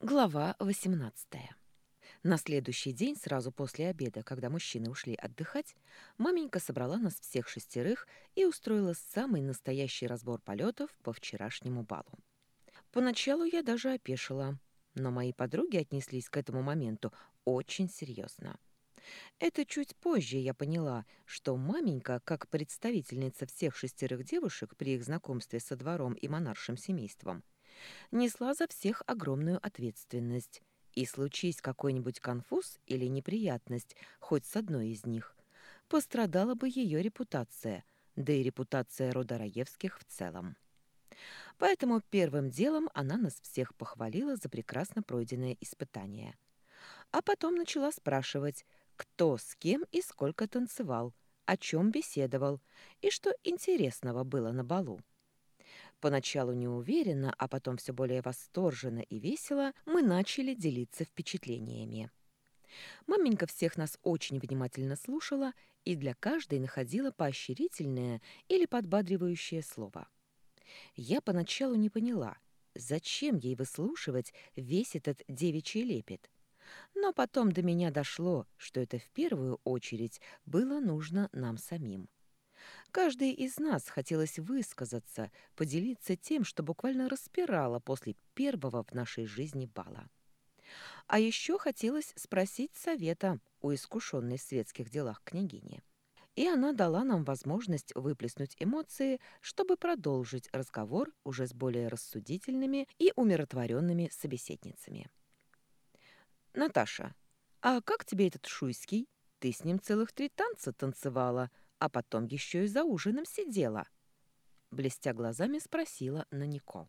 Глава 18. На следующий день, сразу после обеда, когда мужчины ушли отдыхать, маменька собрала нас всех шестерых и устроила самый настоящий разбор полетов по вчерашнему балу. Поначалу я даже опешила, но мои подруги отнеслись к этому моменту очень серьезно. Это чуть позже я поняла, что маменька, как представительница всех шестерых девушек при их знакомстве со двором и монаршим семейством, несла за всех огромную ответственность. И случись какой-нибудь конфуз или неприятность хоть с одной из них, пострадала бы ее репутация, да и репутация рода Раевских в целом. Поэтому первым делом она нас всех похвалила за прекрасно пройденное испытание. А потом начала спрашивать, кто с кем и сколько танцевал, о чем беседовал и что интересного было на балу. Поначалу неуверенно, а потом все более восторженно и весело мы начали делиться впечатлениями. Маменька всех нас очень внимательно слушала и для каждой находила поощрительное или подбадривающее слово. Я поначалу не поняла, зачем ей выслушивать весь этот девичий лепет. Но потом до меня дошло, что это в первую очередь было нужно нам самим. Каждый из нас хотелось высказаться, поделиться тем, что буквально распирало после первого в нашей жизни бала. А еще хотелось спросить совета у искушенной в светских делах княгини. И она дала нам возможность выплеснуть эмоции, чтобы продолжить разговор уже с более рассудительными и умиротворенными собеседницами. «Наташа, а как тебе этот Шуйский? Ты с ним целых 3 танца танцевала, а потом еще и за ужином сидела», блестя глазами спросила Нанико.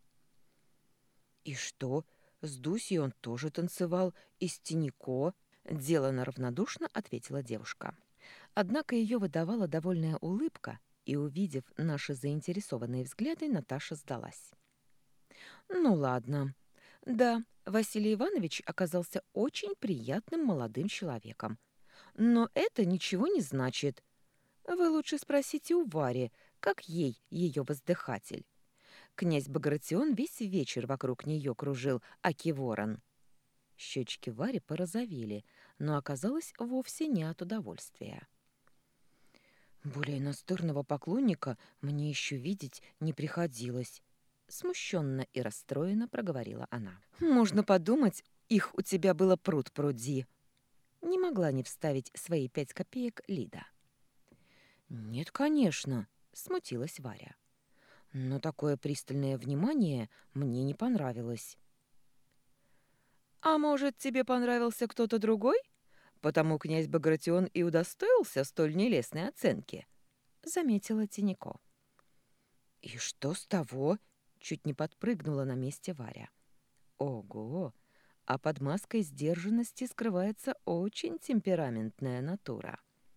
«И что? С Дусей он тоже танцевал, и с Тинико?» Делано равнодушно ответила девушка. Однако ее выдавала довольная улыбка, и, увидев наши заинтересованные взгляды, Наташа сдалась. «Ну ладно. Да, Василий Иванович оказался очень приятным молодым человеком. Но это ничего не значит. Вы лучше спросите у Вари, как ей ее воздыхатель. Князь Багратион весь вечер вокруг нее кружил, аки ворон». Щечки Вари порозовели, но оказалось вовсе не от удовольствия. «Более настырного поклонника мне еще видеть не приходилось», — смущенно и расстроенно проговорила она. «Можно подумать, их у тебя было пруд-пруди». Не могла не вставить свои 5 копеек Лида. «Нет, конечно», — смутилась Варя. «Но такое пристальное внимание мне не понравилось». «А может, тебе понравился кто-то другой? Потому князь Багратион и удостоился столь нелестной оценки», — заметила Тинико. «И что с того?» — чуть не подпрыгнула на месте Варя. «Ого! А под маской сдержанности скрывается очень темпераментная натура».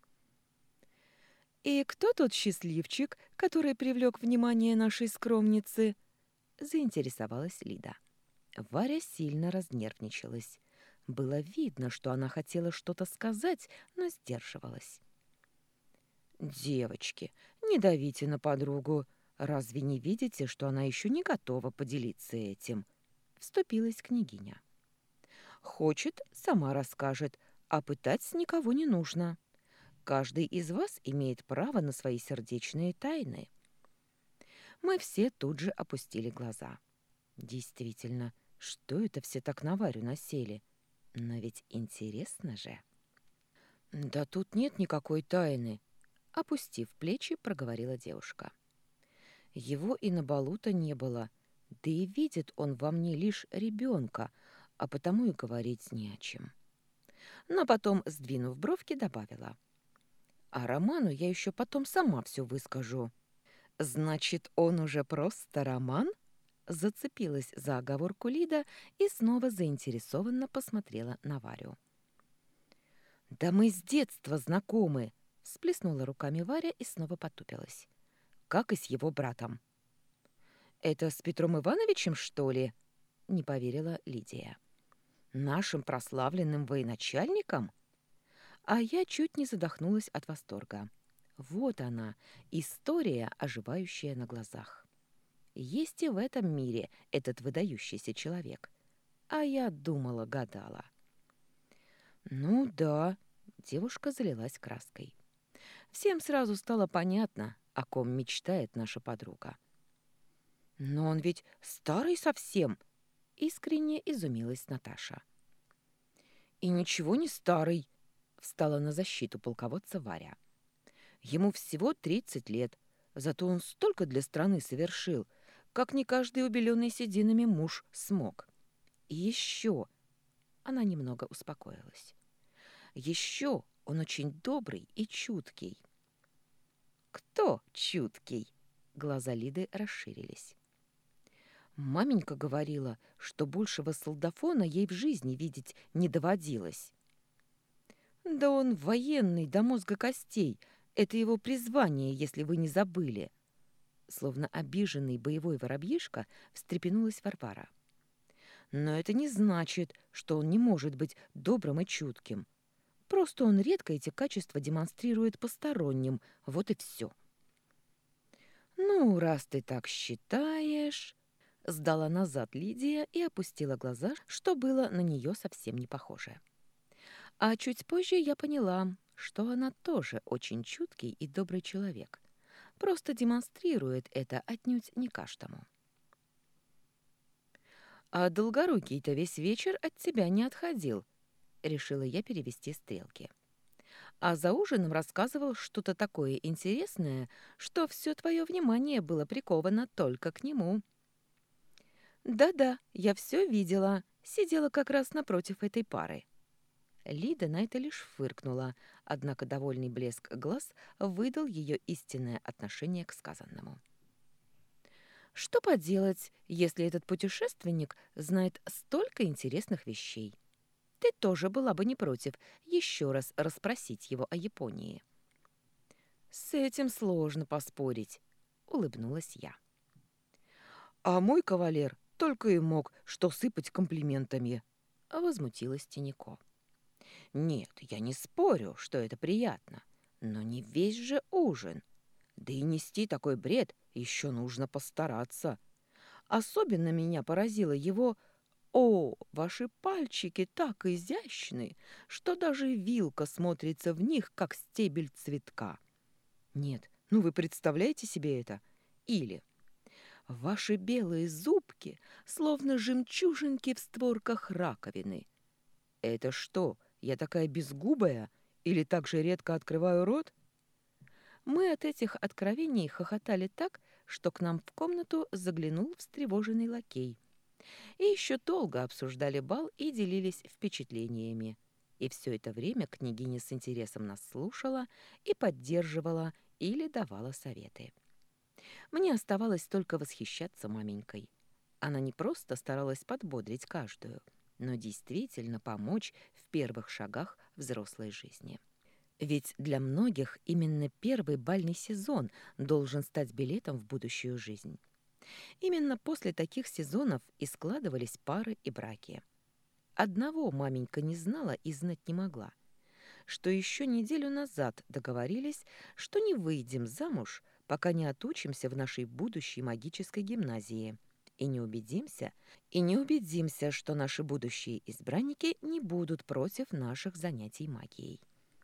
«И кто тот счастливчик, который привлек внимание нашей скромницы?» — заинтересовалась Лида. Варя сильно разнервничалась. Было видно, что она хотела что-то сказать, но сдерживалась. «Девочки, не давите на подругу. Разве не видите, что она еще не готова поделиться этим?» — вступилась княгиня. «Хочет, сама расскажет, а пытать никого не нужно. Каждый из вас имеет право на свои сердечные тайны». Мы все тут же опустили глаза. Действительно, что это все так на Варю насели? Но ведь интересно же. «Да тут нет никакой тайны», — опустив плечи, проговорила девушка. «Его и на балу-то не было, да и видит он во мне лишь ребенка, а потому и говорить не о чем». Но потом, сдвинув бровки, добавила. «А Роману я еще потом сама все выскажу». «Значит, он уже просто Роман?» Зацепилась за оговорку Лида и снова заинтересованно посмотрела на Варю. «Да мы с детства знакомы!» — всплеснула руками Варя и снова потупилась. «Как и с его братом». «Это с Петром Ивановичем, что ли?» — не поверила Лидия. «Нашим прославленным военачальником?» А я чуть не задохнулась от восторга. Вот она, история, оживающая на глазах. Есть и в этом мире этот выдающийся человек. А я думала, гадала. Ну да, девушка залилась краской. Всем сразу стало понятно, о ком мечтает наша подруга. Но он ведь старый совсем, искренне изумилась Наташа. И ничего не старый, встала на защиту полководца Варя. Ему всего 30 лет, зато он столько для страны совершил, как не каждый убеленный сединами муж смог. И еще она немного успокоилась. Еще он очень добрый и чуткий. Кто чуткий? Глаза Лиды расширились. Маменька говорила, что большего солдафона ей в жизни видеть не доводилось. Да он военный до мозга костей. Это его призвание, если вы не забыли. Словно обиженный боевой воробьишка встрепенулась Варвара. Но это не значит, что он не может быть добрым и чутким. Просто он редко эти качества демонстрирует посторонним, вот и все. «Ну, раз ты так считаешь...» Сдала назад Лидия и опустила глаза, что было на нее совсем не похоже. А чуть позже я поняла, что она тоже очень чуткий и добрый человек. Просто демонстрирует это отнюдь не каждому. «А Долгорукий-то весь вечер от тебя не отходил», — решила я перевести стрелки. «А за ужином рассказывал что-то такое интересное, что все твое внимание было приковано только к нему». «Да-да, я все видела, сидела как раз напротив этой пары». Лида на это лишь фыркнула, однако довольный блеск глаз выдал ее истинное отношение к сказанному. Что поделать, если этот путешественник знает столько интересных вещей? Ты тоже была бы не против еще раз расспросить его о Японии. С этим сложно поспорить, улыбнулась я. А мой кавалер только и мог что сыпать комплиментами, возмутилась Тинико. Нет, я не спорю, что это приятно, но не весь же ужин. Да и нести такой бред еще нужно постараться. Особенно меня поразило его «О, ваши пальчики так изящны, что даже вилка смотрится в них, как стебель цветка». Нет, ну вы представляете себе это? Или «Ваши белые зубки, словно жемчужинки в створках раковины». Это что, я такая безгубая или так же редко открываю рот? Мы от этих откровений хохотали так, что к нам в комнату заглянул встревоженный лакей. И еще долго обсуждали бал и делились впечатлениями. И все это время княгиня с интересом нас слушала и поддерживала или давала советы. Мне оставалось только восхищаться маменькой. Она не просто старалась подбодрить каждую, но действительно помочь в первых шагах взрослой жизни. Ведь для многих именно первый бальный сезон должен стать билетом в будущую жизнь. Именно после таких сезонов и складывались пары и браки. Одного маменька не знала и знать не могла, что еще неделю назад договорились, что не выйдем замуж, пока не отучимся в нашей будущей магической гимназии и не убедимся, что наши будущие избранники не будут против наших занятий магией.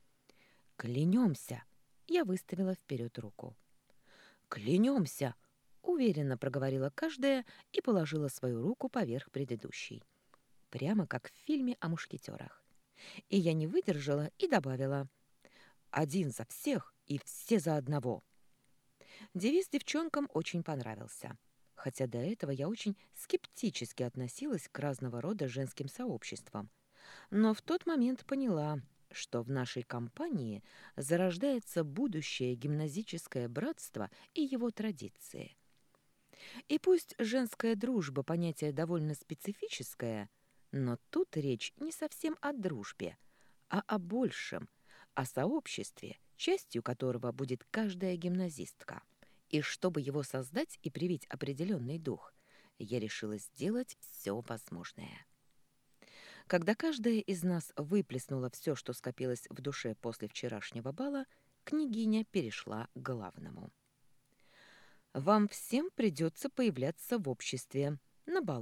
«Клянемся!» — я выставила вперед руку. «Клянемся!» — уверенно проговорила каждая и положила свою руку поверх предыдущей. Прямо как в фильме о мушкетерах. И я не выдержала и добавила: «Один за всех и все за одного». Девиз девчонкам очень понравился. Хотя до этого я очень скептически относилась к разного рода женским сообществам. Но в тот момент поняла, что в нашей компании зарождается будущее гимназическое братство и его традиции. И пусть женская дружба — понятие довольно специфическое, но тут речь не совсем о дружбе, а о большем, о сообществе, частью которого будет каждая гимназистка. И чтобы его создать и привить определенный дух, я решила сделать все возможное. Когда каждая из нас выплеснула все, что скопилось в душе после вчерашнего бала, княгиня перешла к главному. «Вам всем придется появляться в обществе, на балах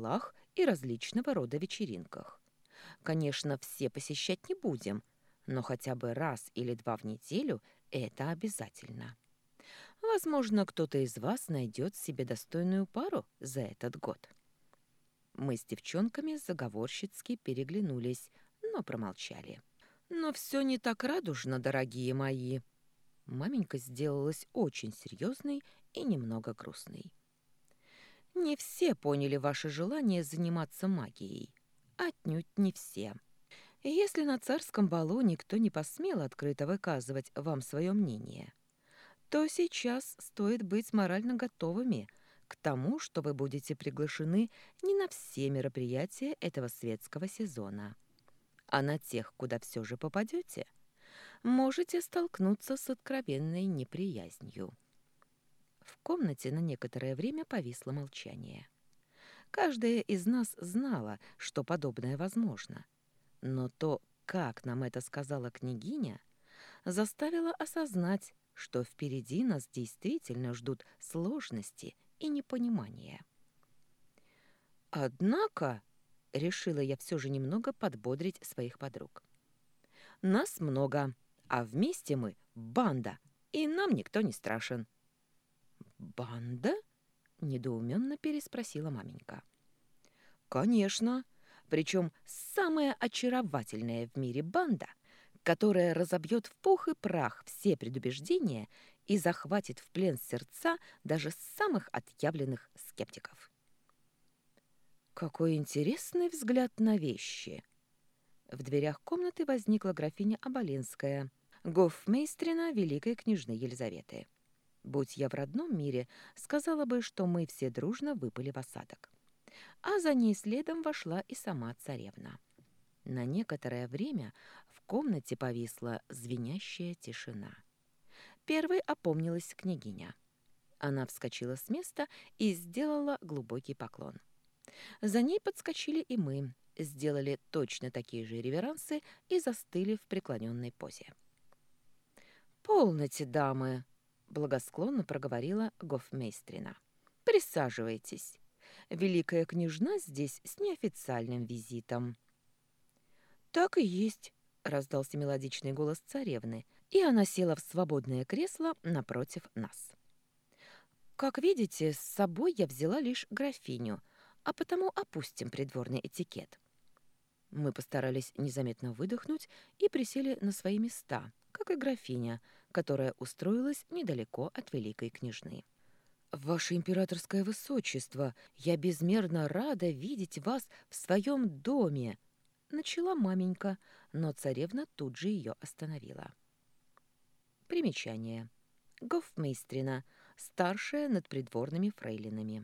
и различного рода вечеринках. Конечно, все посещать не будем, но хотя бы раз или два в неделю это обязательно. Возможно, кто-то из вас найдет себе достойную пару за этот год. Мы с девчонками заговорщицки переглянулись, но промолчали. Но все не так радужно, дорогие мои. Маменька сделалась очень серьезной и немного грустной. Не все поняли ваше желание заниматься магией. Отнюдь не все. И если на царском балу никто не посмел открыто выказывать вам свое мнение, то сейчас стоит быть морально готовыми к тому, что вы будете приглашены не на все мероприятия этого светского сезона, а на тех, куда все же попадете, можете столкнуться с откровенной неприязнью. В комнате на некоторое время повисло молчание. Каждая из нас знала, что подобное возможно, но то, как нам это сказала княгиня, заставило осознать, что впереди нас действительно ждут сложности и непонимание. Однако, решила я все же немного подбодрить своих подруг. Нас много, а вместе мы банда, и нам никто не страшен. Банда? Недоуменно переспросила маменька. Конечно, причем самая очаровательная в мире банда, которая разобьет в пух и прах все предубеждения и захватит в плен сердца даже самых отъявленных скептиков. Какой интересный взгляд на вещи! В дверях комнаты возникла графиня Оболенская, гофмейстрина великой княжны Елизаветы. Будь я в родном мире, сказала бы, что мы все дружно выпали в осадок. А за ней следом вошла и сама царевна. На некоторое время в комнате повисла звенящая тишина. Первой опомнилась княгиня. Она вскочила с места и сделала глубокий поклон. За ней подскочили и мы, сделали точно такие же реверансы и застыли в преклоненной позе. «Полноте, дамы!» — благосклонно проговорила гофмейстрина. «Присаживайтесь. Великая княжна здесь с неофициальным визитом». «Так и есть», — раздался мелодичный голос царевны, и она села в свободное кресло напротив нас. «Как видите, с собой я взяла лишь графиню, а потому опустим придворный этикет». Мы постарались незаметно выдохнуть и присели на свои места, как и графиня, которая устроилась недалеко от великой княжны. «Ваше императорское высочество, я безмерно рада видеть вас в своем доме!» Начала маменька, но царевна тут же ее остановила. Примечание. Гофмейстрина, старшая над придворными фрейлинами.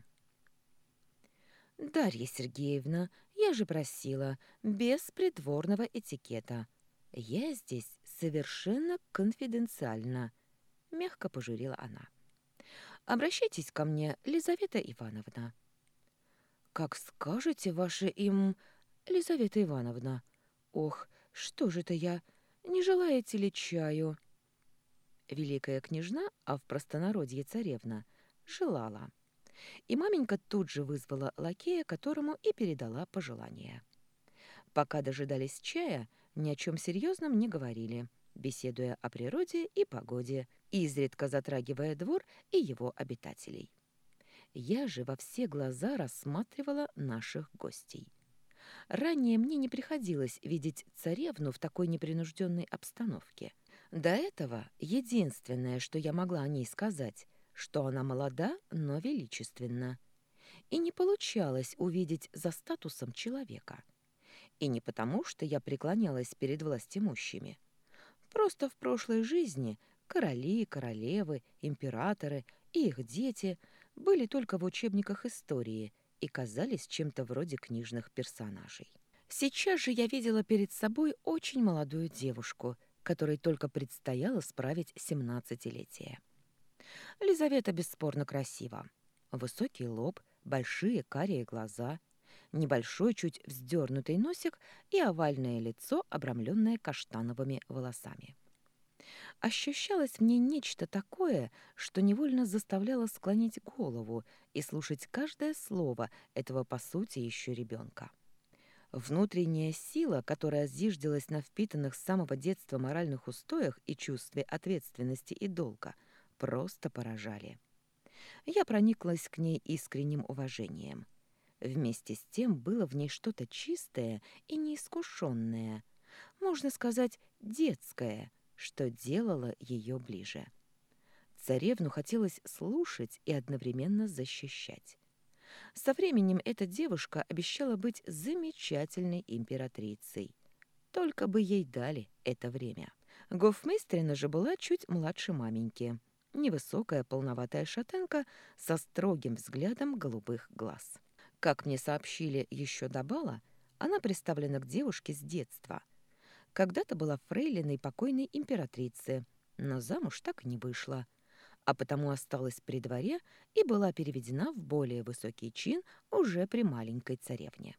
«Дарья Сергеевна, я же просила, без придворного этикета. Я здесь совершенно конфиденциально», — мягко пожурила она. «Обращайтесь ко мне, Лизавета Ивановна». «Как скажете, ваше Лизавета Ивановна. Ох, что же это я? Не желаете ли чаю?» Великая княжна, а в простонародье царевна, желала. И маменька тут же вызвала лакея, которому и передала пожелание. Пока дожидались чая, ни о чем серьезном не говорили, беседуя о природе и погоде, изредка затрагивая двор и его обитателей. Я же во все глаза рассматривала наших гостей. Ранее мне не приходилось видеть царевну в такой непринужденной обстановке. До этого единственное, что я могла о ней сказать, что она молода, но величественна. И не получалось увидеть за статусом человека. И не потому, что я преклонялась перед властимущими. Просто в прошлой жизни короли, королевы, императоры и их дети были только в учебниках истории и казались чем-то вроде книжных персонажей. Сейчас же я видела перед собой очень молодую девушку, которой только предстояло справить 17-летие. Лизавета бесспорно красива. Высокий лоб, большие карие глаза, небольшой чуть вздернутый носик и овальное лицо, обрамленное каштановыми волосами. Ощущалось в ней нечто такое, что невольно заставляло склонить голову и слушать каждое слово этого, по сути, еще ребенка. Внутренняя сила, которая зиждилась на впитанных с самого детства моральных устоях и чувстве ответственности и долга, просто поражали. Я прониклась к ней искренним уважением. Вместе с тем было в ней что-то чистое и неискушенное, можно сказать, детское, что делало ее ближе. Царевну хотелось слушать и одновременно защищать. Со временем эта девушка обещала быть замечательной императрицей. Только бы ей дали это время. Гофмейстрина же была чуть младше маменьки. Невысокая полноватая шатенка со строгим взглядом голубых глаз. Как мне сообщили еще до бала, она представлена к девушке с детства. Когда-то была фрейлиной покойной императрицы, но замуж так и не вышла, а потому осталась при дворе и была переведена в более высокий чин уже при маленькой царевне.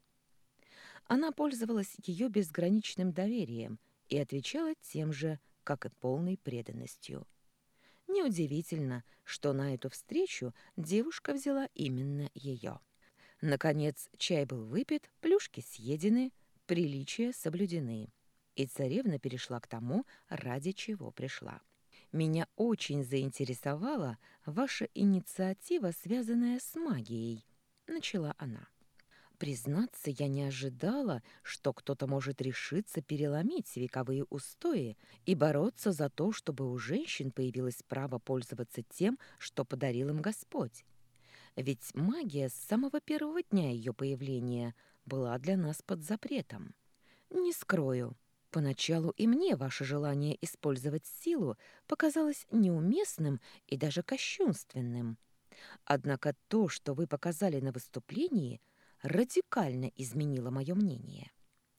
Она пользовалась ее безграничным доверием и отвечала тем же, как и полной преданностью. Неудивительно, что на эту встречу девушка взяла именно ее. Наконец, чай был выпит, плюшки съедены, приличия соблюдены, и царевна перешла к тому, ради чего пришла. Меня очень заинтересовала ваша инициатива, связанная с магией, начала она. Признаться, я не ожидала, что кто-то может решиться переломить вековые устои и бороться за то, чтобы у женщин появилось право пользоваться тем, что подарил им Господь. Ведь магия с самого первого дня ее появления была для нас под запретом. Не скрою, поначалу и мне ваше желание использовать силу показалось неуместным и даже кощунственным. Однако то, что вы показали на выступлении, радикально изменило мое мнение.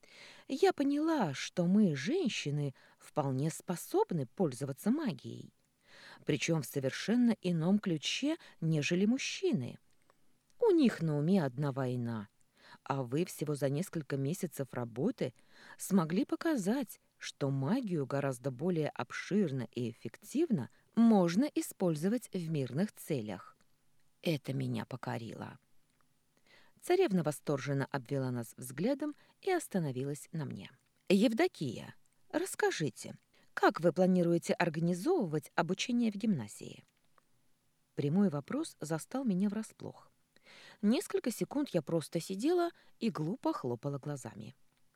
Я поняла, что мы, женщины, вполне способны пользоваться магией, причем в совершенно ином ключе, нежели мужчины. У них на уме одна война, а вы всего за несколько месяцев работы смогли показать, что магию гораздо более обширно и эффективно можно использовать в мирных целях. Это меня покорило. Царевна восторженно обвела нас взглядом и остановилась на мне. «Евдокия, расскажите, как вы планируете организовывать обучение в гимназии?» Прямой вопрос застал меня врасплох. Несколько секунд я просто сидела и глупо хлопала глазами.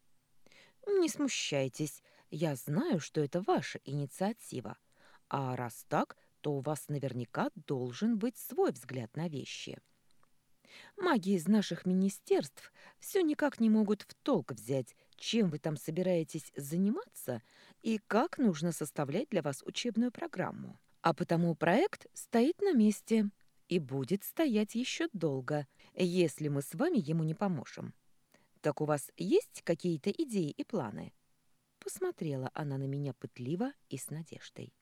«Не смущайтесь, я знаю, что это ваша инициатива, а раз так, то у вас наверняка должен быть свой взгляд на вещи. Маги из наших министерств все никак не могут в толк взять, чем вы там собираетесь заниматься и как нужно составлять для вас учебную программу. А потому проект стоит на месте и будет стоять еще долго, если мы с вами ему не поможем. Так у вас есть какие-то идеи и планы?» Посмотрела она на меня пытливо и с надеждой.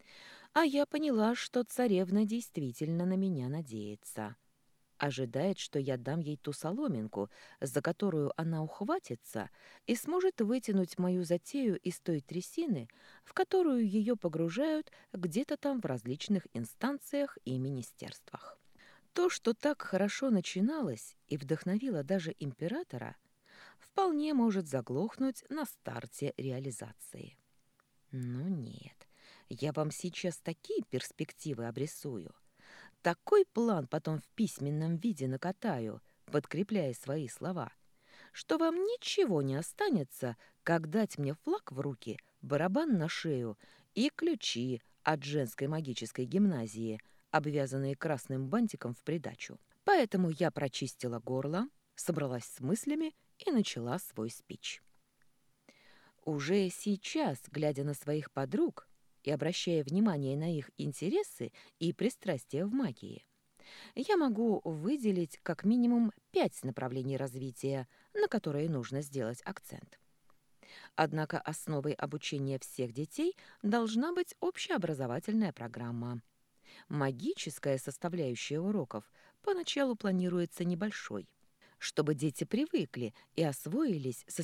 А я поняла, что царевна действительно на меня надеется. Ожидает, что я дам ей ту соломинку, за которую она ухватится и сможет вытянуть мою затею из той трясины, в которую ее погружают где-то там в различных инстанциях и министерствах. То, что так хорошо начиналось и вдохновило даже императора, вполне может заглохнуть на старте реализации. Но нет, я вам сейчас такие перспективы обрисую. Такой план потом в письменном виде накатаю, подкрепляя свои слова, что вам ничего не останется, как дать мне флаг в руки, барабан на шею и ключи от женской магической гимназии, обвязанные красным бантиком в придачу. Поэтому я прочистила горло, собралась с мыслями и начала свой спич. Уже сейчас, глядя на своих подруг и обращая внимание на их интересы и пристрастия в магии, я могу выделить как минимум 5 направлений развития, на которые нужно сделать акцент. Однако основой обучения всех детей должна быть общеобразовательная программа. Магическая составляющая уроков поначалу планируется небольшой, чтобы дети привыкли и освоились со своими умениями. Со временем 2 лет должно хватить. 2 лет – это достаточно, чтобы дети начали осваивать основы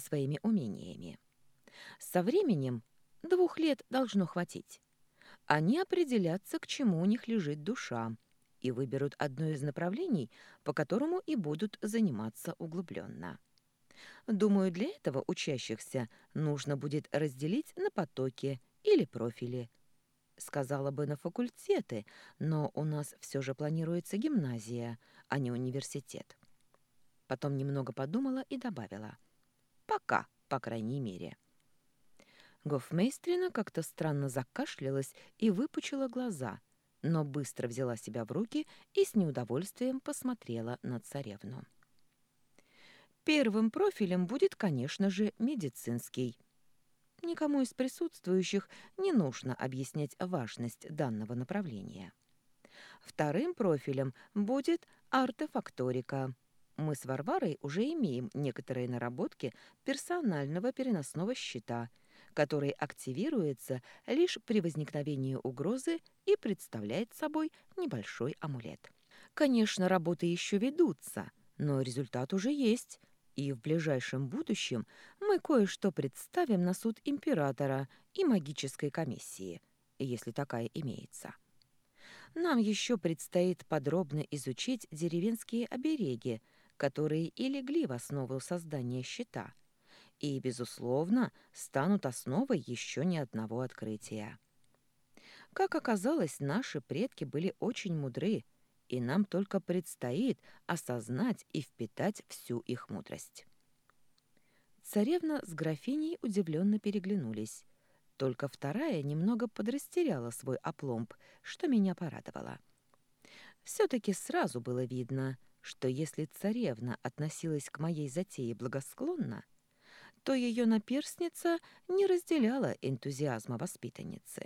Они определятся, к чему у них лежит душа, и выберут одно из направлений, по которому и будут заниматься углубленно. Думаю, для этого учащихся нужно будет разделить на потоки или профили. Сказала бы на факультеты, но у нас все же планируется гимназия, а не университет. Потом немного подумала и добавила. Пока, по крайней мере. Гофмейстрина как-то странно закашлялась и выпучила глаза, но быстро взяла себя в руки и с неудовольствием посмотрела на царевну. Первым профилем будет, конечно же, медицинский. Никому из присутствующих не нужно объяснять важность данного направления. Вторым профилем будет артефакторика. Мы с Варварой уже имеем некоторые наработки персонального переносного щита, который активируется лишь при возникновении угрозы и представляет собой небольшой амулет. Конечно, работы еще ведутся, но результат уже есть, и в ближайшем будущем мы кое-что представим на суд императора и магической комиссии, если такая имеется. Нам еще предстоит подробно изучить деревенские обереги, которые и легли в основу создания щита, и, безусловно, станут основой еще не одного открытия. Как оказалось, наши предки были очень мудры, и нам только предстоит осознать и впитать всю их мудрость. Царевна с графиней удивленно переглянулись. Только вторая немного подрастеряла свой опломб, что меня порадовало. Все-таки сразу было видно, что если царевна относилась к моей затее благосклонно, то ее наперсница не разделяла энтузиазма воспитанницы.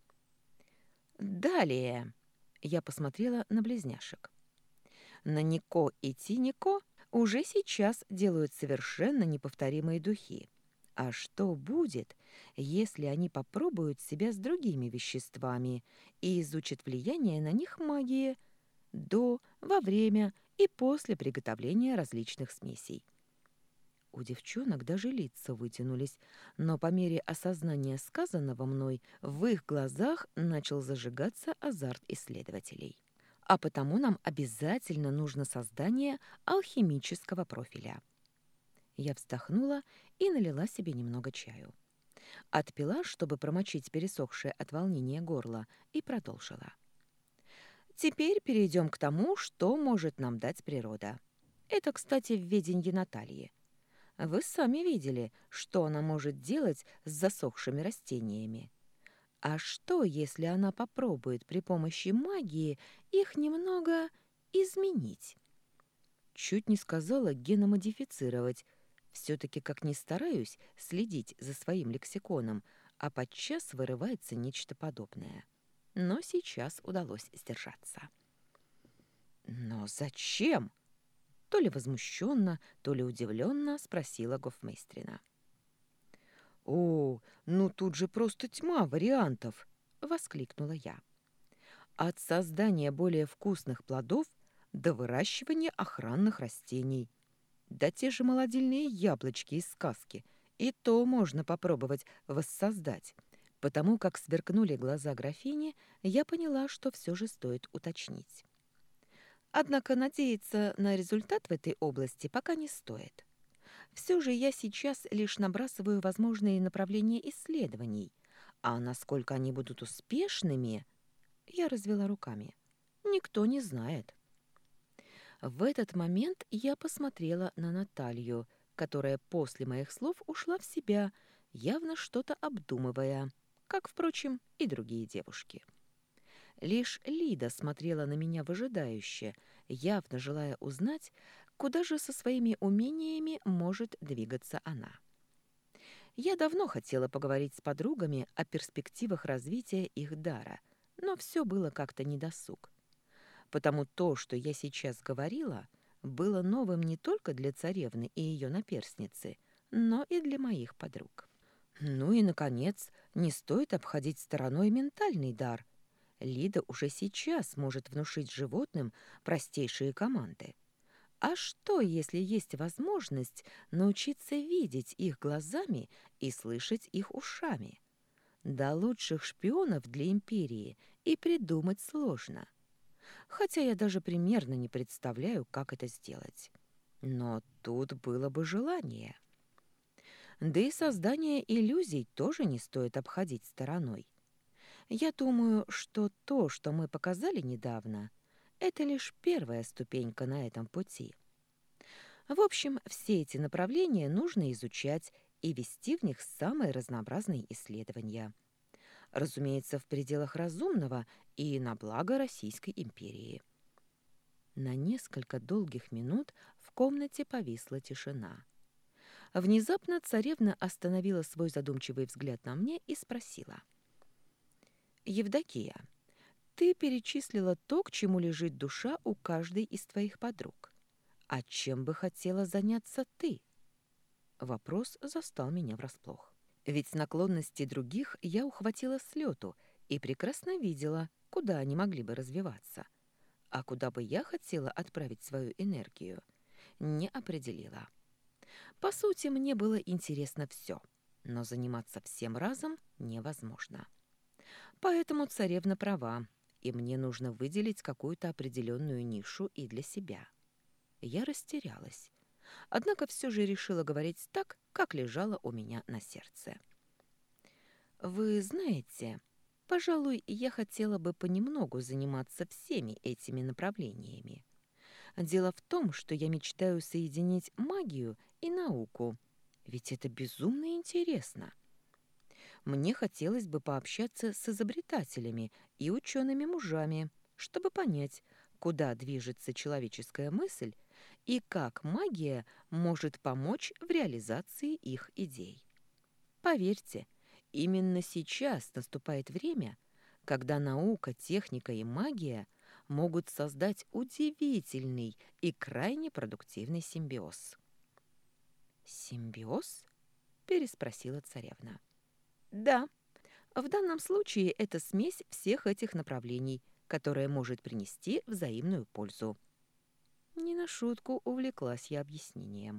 «Далее!» — я посмотрела на близняшек. На Нико и Тинико уже сейчас делают совершенно неповторимые духи. А что будет, если они попробуют себя с другими веществами и изучат влияние на них магии до, во время и после приготовления различных смесей? У девчонок даже лица вытянулись, но по мере осознания сказанного мной в их глазах начал зажигаться азарт исследователей. А потому нам обязательно нужно создание алхимического профиля. Я вздохнула и налила себе немного чаю. Отпила, чтобы промочить пересохшее от волнения горло, и продолжила. Теперь перейдем к тому, что может нам дать природа. Это, кстати, в веденье Натальи. Вы сами видели, что она может делать с засохшими растениями. А что, если она попробует при помощи магии их немного изменить? Чуть не сказала геномодифицировать. Все-таки, как ни стараюсь, следить за своим лексиконом, а подчас вырывается нечто подобное. Но сейчас удалось сдержаться. «Но зачем?» То ли возмущенно, то ли удивленно спросила гофмейстрина. «О, ну тут же просто тьма вариантов!» — воскликнула я. «От создания более вкусных плодов до выращивания охранных растений. Да те же молодильные яблочки из сказки, и то можно попробовать воссоздать». Потому как сверкнули глаза графини, я поняла, что все же стоит уточнить. Однако надеяться на результат в этой области пока не стоит. Все же я сейчас лишь набрасываю возможные направления исследований, а насколько они будут успешными, я развела руками. Никто не знает. В этот момент я посмотрела на Наталью, которая после моих слов ушла в себя, явно что-то обдумывая, как, впрочем, и другие девушки. Лишь Лида смотрела на меня выжидающе, явно желая узнать, куда же со своими умениями может двигаться она. Я давно хотела поговорить с подругами о перспективах развития их дара, но все было как-то недосуг. Потому то, что я сейчас говорила, было новым не только для царевны и ее наперсницы, но и для моих подруг. Ну и, наконец, не стоит обходить стороной ментальный дар. Лида уже сейчас может внушить животным простейшие команды. А что, если есть возможность научиться видеть их глазами и слышать их ушами? Да лучших шпионов для империи и придумать сложно. Хотя я даже примерно не представляю, как это сделать. Но тут было бы желание. Да и создание иллюзий тоже не стоит обходить стороной. Я думаю, что то, что мы показали недавно, это лишь первая ступенька на этом пути. В общем, все эти направления нужно изучать и вести в них самые разнообразные исследования. Разумеется, в пределах разумного и на благо Российской империи. На несколько долгих минут в комнате повисла тишина. Внезапно царевна остановила свой задумчивый взгляд на мне и спросила. «Евдокия, ты перечислила то, к чему лежит душа у каждой из твоих подруг. А чем бы хотела заняться ты?» Вопрос застал меня врасплох. Ведь наклонности других я ухватила с лету и прекрасно видела, куда они могли бы развиваться. А куда бы я хотела отправить свою энергию, не определила. По сути, мне было интересно все, но заниматься всем разом невозможно. Поэтому царевна права, и мне нужно выделить какую-то определенную нишу и для себя. Я растерялась, однако все же решила говорить так, как лежало у меня на сердце. «Вы знаете, пожалуй, я хотела бы понемногу заниматься всеми этими направлениями. Дело в том, что я мечтаю соединить магию и науку, ведь это безумно интересно. Мне хотелось бы пообщаться с изобретателями и учеными-мужами, чтобы понять, куда движется человеческая мысль и как магия может помочь в реализации их идей. Поверьте, именно сейчас наступает время, когда наука, техника и магия могут создать удивительный и крайне продуктивный симбиоз. «Симбиоз?» – переспросила царевна. «Да, в данном случае это смесь всех этих направлений, которая может принести взаимную пользу». Не на шутку увлеклась я объяснением.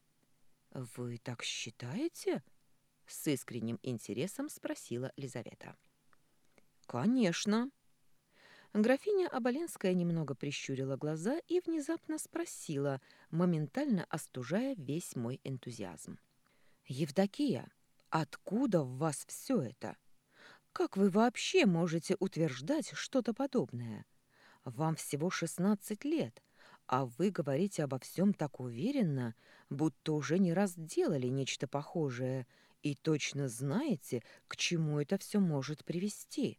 «Вы так считаете?» — с искренним интересом спросила Лизавета. «Конечно». Графиня Оболенская немного прищурила глаза и внезапно спросила, моментально остужая весь мой энтузиазм. «Евдокия, откуда в вас все это? Как вы вообще можете утверждать что-то подобное? Вам всего 16 лет, а вы говорите обо всем так уверенно, будто уже не раз делали нечто похожее и точно знаете, к чему это все может привести».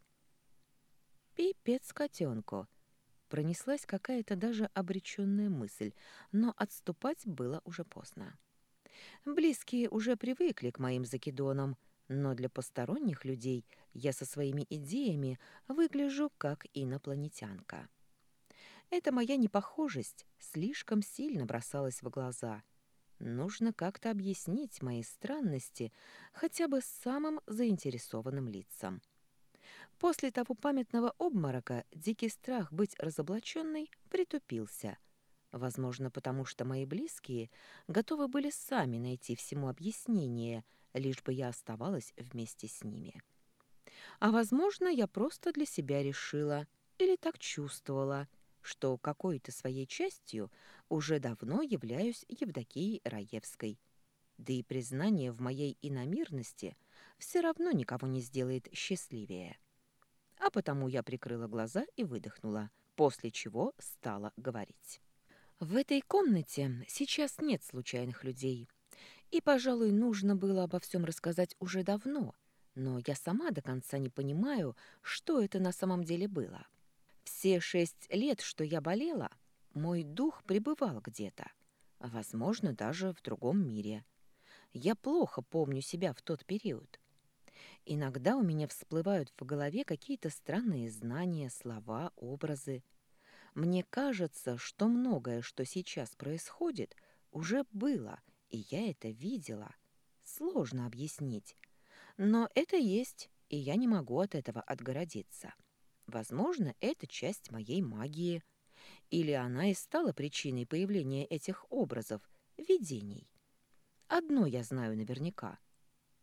«Пипец котенку!» Пронеслась какая-то даже обреченная мысль, но отступать было уже поздно. Близкие уже привыкли к моим закидонам, но для посторонних людей я со своими идеями выгляжу как инопланетянка. Эта моя непохожесть слишком сильно бросалась в глаза. Нужно как-то объяснить мои странности хотя бы самым заинтересованным лицам. После того памятного обморока дикий страх быть разоблаченной притупился. Возможно, потому что мои близкие готовы были сами найти всему объяснение, лишь бы я оставалась вместе с ними. А возможно, я просто для себя решила или так чувствовала, что какой-то своей частью уже давно являюсь Евдокией Раевской. Да и признание в моей иномирности все равно никого не сделает счастливее. А потому я прикрыла глаза и выдохнула, после чего стала говорить. В этой комнате сейчас нет случайных людей. И, пожалуй, нужно было обо всем рассказать уже давно, но я сама до конца не понимаю, что это на самом деле было. Все 6 лет, что я болела, мой дух пребывал где-то, возможно, даже в другом мире. Я плохо помню себя в тот период. Иногда у меня всплывают в голове какие-то странные знания, слова, образы. Мне кажется, что многое, что сейчас происходит, уже было, и я это видела. Сложно объяснить. Но это есть, и я не могу от этого отгородиться. Возможно, это часть моей магии. Или она и стала причиной появления этих образов, видений. Одно я знаю наверняка.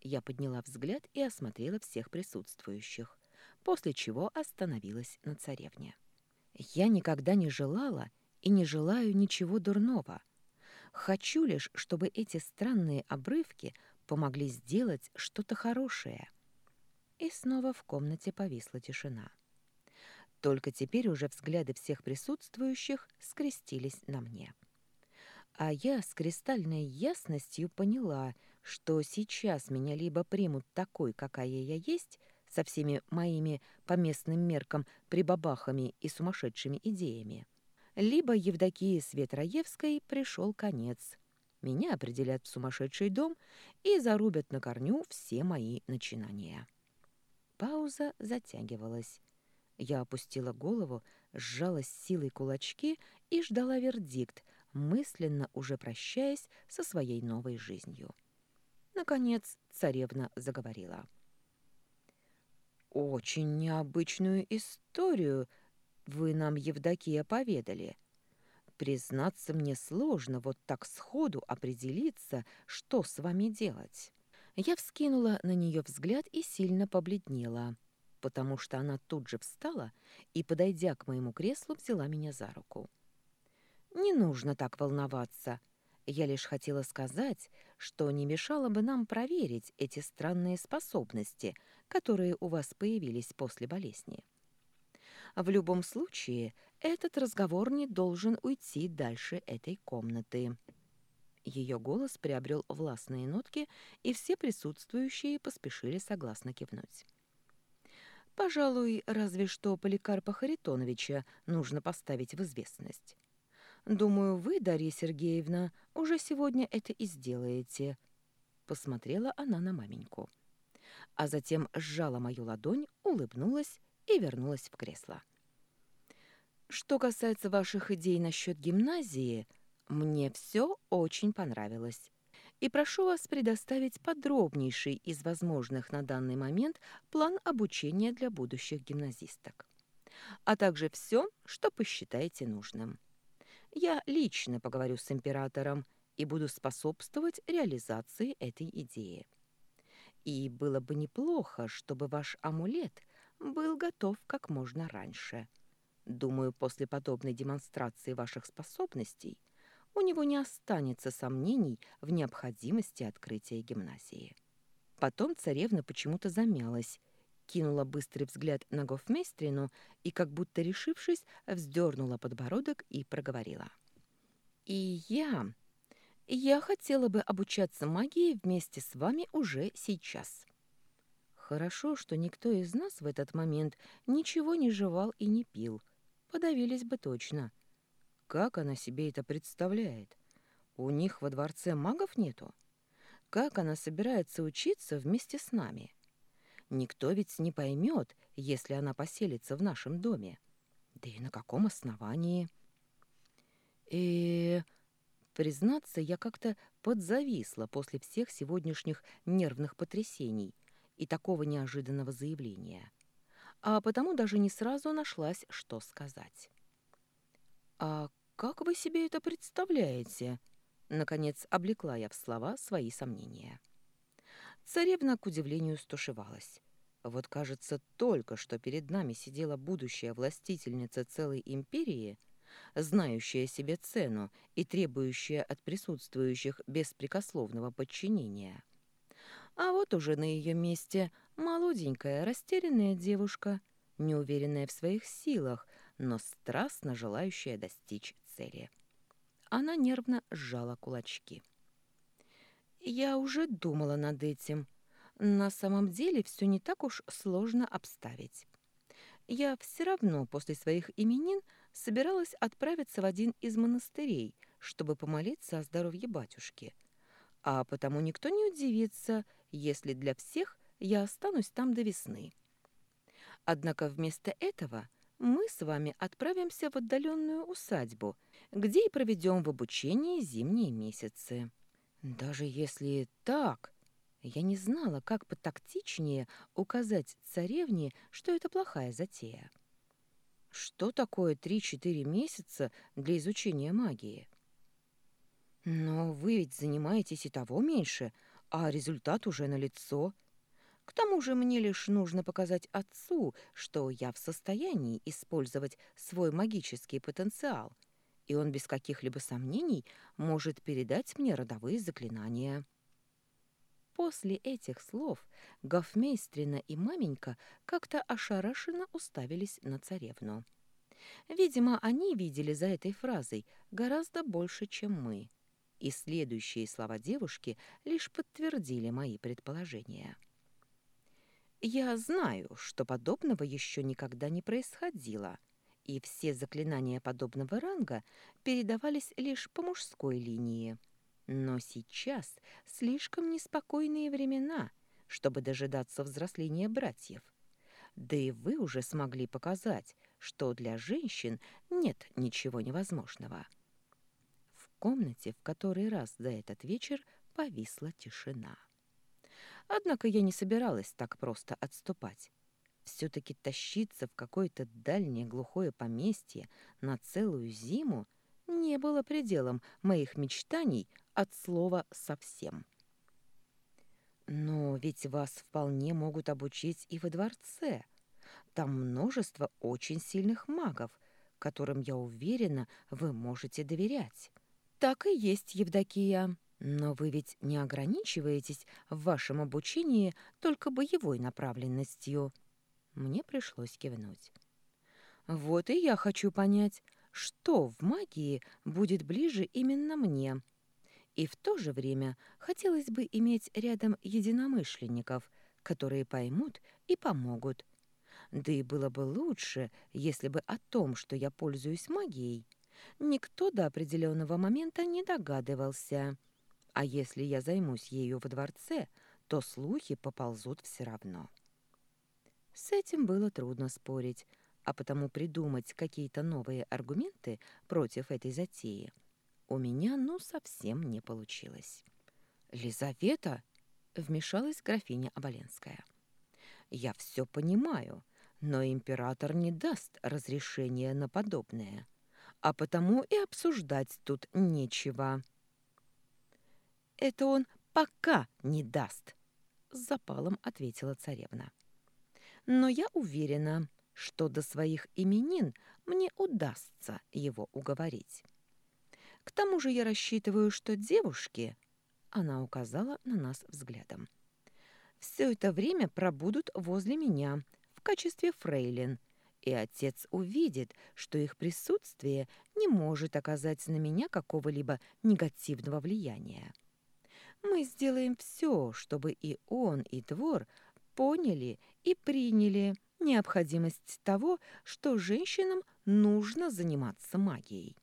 Я подняла взгляд и осмотрела всех присутствующих, после чего остановилась на царевне. Я никогда не желала и не желаю ничего дурного. Хочу лишь, чтобы эти странные обрывки помогли сделать что-то хорошее. И снова в комнате повисла тишина. Только теперь уже взгляды всех присутствующих скрестились на мне. А я с кристальной ясностью поняла, что сейчас меня либо примут такой, какая я есть, со всеми моими по местным меркам прибабахами и сумасшедшими идеями, либо Евдокии Светраевской пришел конец. Меня определят в сумасшедший дом и зарубят на корню все мои начинания. Пауза затягивалась. Я опустила голову, сжала с силой кулачки и ждала вердикт, мысленно уже прощаясь со своей новой жизнью. Наконец царевна заговорила. «Очень необычную историю вы нам, Евдокия, поведали. Признаться, мне сложно вот так сходу определиться, что с вами делать». Я вскинула на нее взгляд и сильно побледнела, потому что она тут же встала и, подойдя к моему креслу, взяла меня за руку. «Не нужно так волноваться. Я лишь хотела сказать, что не мешало бы нам проверить эти странные способности, которые у вас появились после болезни. В любом случае, этот разговор не должен уйти дальше этой комнаты». Ее голос приобрел властные нотки, и все присутствующие поспешили согласно кивнуть. «Пожалуй, разве что Поликарпа Харитоновича нужно поставить в известность. Думаю, вы, Дарья Сергеевна, уже сегодня это и сделаете». Посмотрела она на маменьку. А затем сжала мою ладонь, улыбнулась и вернулась в кресло. «Что касается ваших идей насчет гимназии, мне все очень понравилось. И прошу вас предоставить подробнейший из возможных на данный момент план обучения для будущих гимназисток, а также все, что посчитаете нужным. Я лично поговорю с императором и буду способствовать реализации этой идеи. И было бы неплохо, чтобы ваш амулет был готов как можно раньше. Думаю, после подобной демонстрации ваших способностей у него не останется сомнений в необходимости открытия гимназии». Потом царевна почему-то замялась, кинула быстрый взгляд на гофмейстрину и, как будто решившись, вздернула подбородок и проговорила. «И я хотела бы обучаться магии вместе с вами уже сейчас». Хорошо, что никто из нас в этот момент ничего не жевал и не пил. Подавились бы точно. Как она себе это представляет? У них во дворце магов нету? Как она собирается учиться вместе с нами? Никто ведь не поймет, если она поселится в нашем доме. Да и на каком основании? И признаться, я как-то подзависла после всех сегодняшних нервных потрясений и такого неожиданного заявления, а потому даже не сразу нашлась, что сказать. «А как вы себе это представляете?» Наконец облекла я в слова свои сомнения. Царевна, к удивлению, стушевалась. Вот, кажется, только что перед нами сидела будущая властительница целой империи, знающая себе цену и требующая от присутствующих беспрекословного подчинения. А вот уже на ее месте молоденькая, растерянная девушка, неуверенная в своих силах, но страстно желающая достичь цели. Она нервно сжала кулачки. «Я уже думала над этим. На самом деле все не так уж сложно обставить. Я все равно после своих именин собиралась отправиться в один из монастырей, чтобы помолиться о здоровье батюшки. А потому никто не удивится, если для всех я останусь там до весны. Однако вместо этого мы с вами отправимся в отдаленную усадьбу, где и проведем в обучении зимние месяцы. Даже если так, я не знала, как потактичнее указать царевне, что это плохая затея. Что такое 3-4 месяца для изучения магии? Но вы ведь занимаетесь и того меньше, а результат уже налицо. К тому же мне лишь нужно показать отцу, что я в состоянии использовать свой магический потенциал, и он без каких-либо сомнений может передать мне родовые заклинания. После этих слов гофмейстрина и маменька как-то ошарашенно уставились на царевну. Видимо, они видели за этой фразой гораздо больше, чем мы, и следующие слова девушки лишь подтвердили мои предположения. Я знаю, что подобного еще никогда не происходило, и все заклинания подобного ранга передавались лишь по мужской линии. Но сейчас слишком неспокойные времена, чтобы дожидаться взросления братьев. Да и вы уже смогли показать, что для женщин нет ничего невозможного. В комнате в который раз за этот вечер повисла тишина. Однако я не собиралась так просто отступать. Все-таки тащиться в какое-то дальнее глухое поместье на целую зиму не было пределом моих мечтаний от слова «совсем». Но ведь вас вполне могут обучить и во дворце. Там множество очень сильных магов, которым, я уверена, вы можете доверять. Так и есть, Евдокия. Но вы ведь не ограничиваетесь в вашем обучении только боевой направленностью. Мне пришлось кивнуть. Вот и я хочу понять, что в магии будет ближе именно мне. И в то же время хотелось бы иметь рядом единомышленников, которые поймут и помогут. Да и было бы лучше, если бы о том, что я пользуюсь магией, никто до определенного момента не догадывался. А если я займусь ею во дворце, то слухи поползут все равно. С этим было трудно спорить, а потому придумать какие-то новые аргументы против этой затеи у меня ну совсем не получилось. «Лизавета!» — вмешалась графиня Оболенская. «Я все понимаю, но император не даст разрешения на подобное, а потому и обсуждать тут нечего». «Это он пока не даст», — с запалом ответила царевна. «Но я уверена, что до своих именин мне удастся его уговорить. К тому же я рассчитываю, что девушки...» — она указала на нас взглядом. «Все это время пробудут возле меня в качестве фрейлин, и отец увидит, что их присутствие не может оказать на меня какого-либо негативного влияния. Мы сделаем все, чтобы и он, и двор поняли и приняли необходимость того, что женщинам нужно заниматься магией».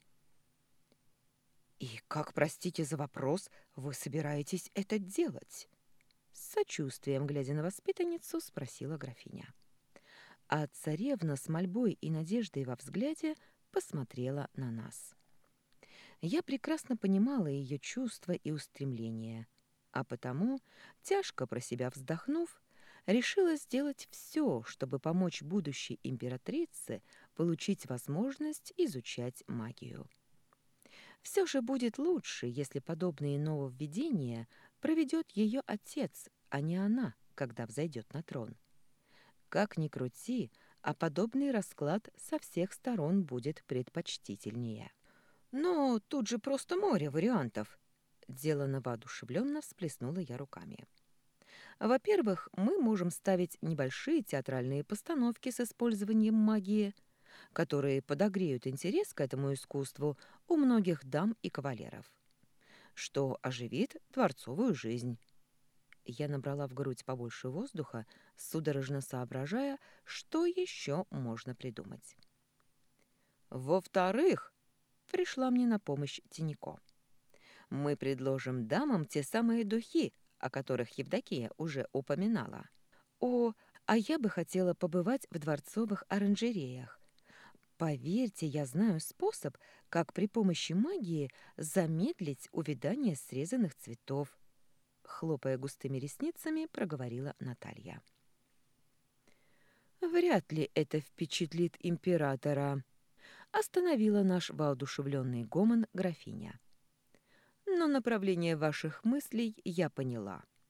«И как, простите за вопрос, вы собираетесь это делать?» С сочувствием, глядя на воспитанницу, спросила графиня. А царевна с мольбой и надеждой во взгляде посмотрела на нас. Я прекрасно понимала ее чувства и устремления, а потому, тяжко про себя вздохнув, решила сделать все, чтобы помочь будущей императрице получить возможность изучать магию. Все же будет лучше, если подобные нововведения проведет ее отец, а не она, когда взойдет на трон. Как ни крути, а подобный расклад со всех сторон будет предпочтительнее. Но тут же просто море вариантов. Делано воодушевленно всплеснула я руками. Во-первых, мы можем ставить небольшие театральные постановки с использованием магии, которые подогреют интерес к этому искусству у многих дам и кавалеров, что оживит дворцовую жизнь. Я набрала в грудь побольше воздуха, судорожно соображая, что еще можно придумать. Во-вторых, пришла мне на помощь Тинико. Мы предложим дамам те самые духи, о которых Евдокия уже упоминала. О, а я бы хотела побывать в дворцовых оранжереях. Поверьте, я знаю способ, как при помощи магии замедлить увядание срезанных цветов. Хлопая густыми ресницами, проговорила Наталья. Вряд ли это впечатлит императора. Остановила наш воодушевленный гомон графиня. Но направление ваших мыслей я поняла.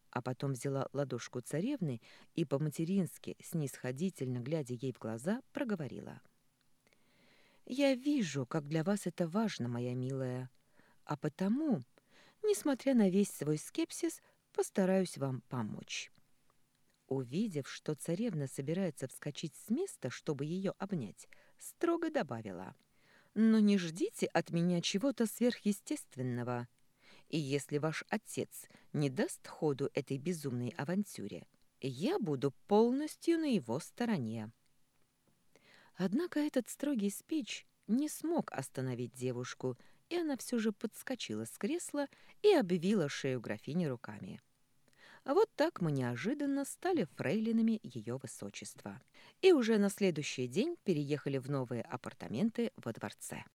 а потом взяла ладошку царевны и по-матерински, снисходительно глядя ей в глаза, проговорила. «Я вижу, как для вас это важно, моя милая, а потому, несмотря на весь свой скепсис, постараюсь вам помочь». Увидев, что царевна собирается вскочить с места, чтобы ее обнять, строго добавила. «Но не ждите от меня чего-то сверхъестественного. И если ваш отец не даст ходу этой безумной авантюре, я буду полностью на его стороне». Однако этот строгий спич не смог остановить девушку, и она все же подскочила с кресла и обвила шею графини руками. А вот так мы неожиданно стали фрейлинами ее высочества. И уже на следующий день переехали в новые апартаменты во дворце.